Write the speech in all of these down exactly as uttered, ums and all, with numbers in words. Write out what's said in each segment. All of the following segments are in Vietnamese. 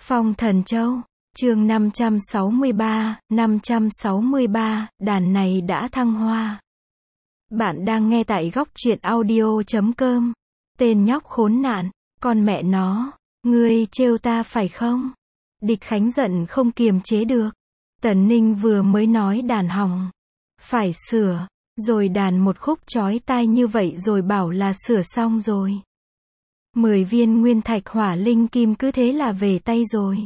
Phong Thần Châu, chương năm trăm sáu mươi ba, năm trăm sáu mươi ba, đàn này đã thăng hoa. Bạn đang nghe tại góc truyện audio chấm com. Tên nhóc khốn nạn, con mẹ nó, ngươi trêu ta phải không? Địch Khánh giận không kiềm chế được. Tần Ninh vừa mới nói đàn hỏng, phải sửa, rồi đàn một khúc chói tai như vậy rồi bảo là sửa xong rồi. Mười viên nguyên thạch hỏa linh kim cứ thế là về tay rồi.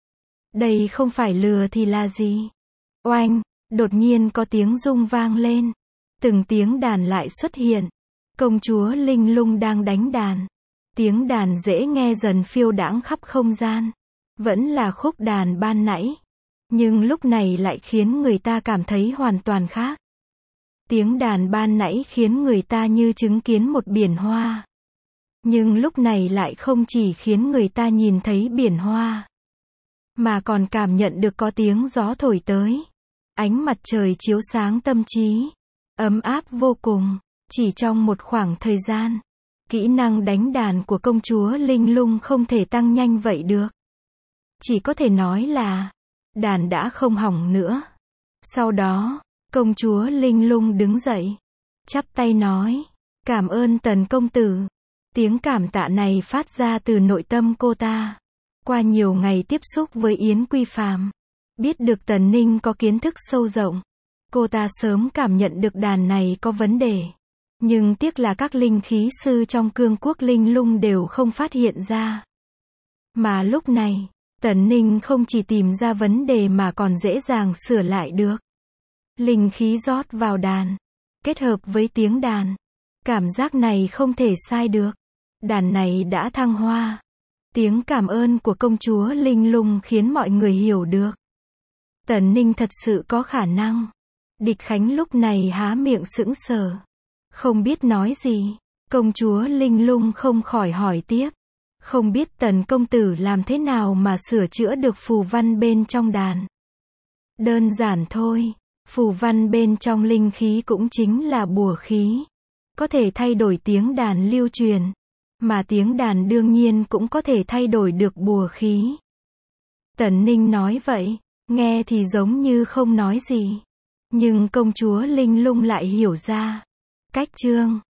Đây không phải lừa thì là gì? Oanh, đột nhiên có tiếng rung vang lên. Từng tiếng đàn lại xuất hiện. Công chúa Linh Lung đang đánh đàn. Tiếng đàn dễ nghe dần phiêu đãng khắp không gian. Vẫn là khúc đàn ban nãy. Nhưng lúc này lại khiến người ta cảm thấy hoàn toàn khác. Tiếng đàn ban nãy khiến người ta như chứng kiến một biển hoa. Nhưng lúc này lại không chỉ khiến người ta nhìn thấy biển hoa, mà còn cảm nhận được có tiếng gió thổi tới. Ánh mặt trời chiếu sáng tâm trí, ấm áp vô cùng. Chỉ trong một khoảng thời gian, kỹ năng đánh đàn của công chúa Linh Lung không thể tăng nhanh vậy được. Chỉ có thể nói là, đàn đã không hỏng nữa. Sau đó, công chúa Linh Lung đứng dậy, chắp tay nói, cảm ơn Tần công tử. Tiếng cảm tạ này phát ra từ nội tâm cô ta. Qua nhiều ngày tiếp xúc với Yến Quy Phàm, biết được Tần Ninh có kiến thức sâu rộng, cô ta sớm cảm nhận được đàn này có vấn đề. Nhưng tiếc là các linh khí sư trong cương quốc Linh Lung đều không phát hiện ra. Mà lúc này, Tần Ninh không chỉ tìm ra vấn đề mà còn dễ dàng sửa lại được. Linh khí rót vào đàn, kết hợp với tiếng đàn. Cảm giác này không thể sai được. Đàn này đã thăng hoa. Tiếng cảm ơn của công chúa Linh Lung khiến mọi người hiểu được. Tần Ninh thật sự có khả năng. Địch Khánh lúc này há miệng sững sờ, không biết nói gì. Công chúa Linh Lung không khỏi hỏi tiếp. Không biết Tần công tử làm thế nào mà sửa chữa được phù văn bên trong đàn? Đơn giản thôi. Phù văn bên trong linh khí cũng chính là bùa khí. Có thể thay đổi tiếng đàn lưu truyền. Mà tiếng đàn đương nhiên cũng có thể thay đổi được bùa khí. Tần Ninh nói vậy, nghe thì giống như không nói gì. Nhưng công chúa Linh Lung lại hiểu ra. Cách chương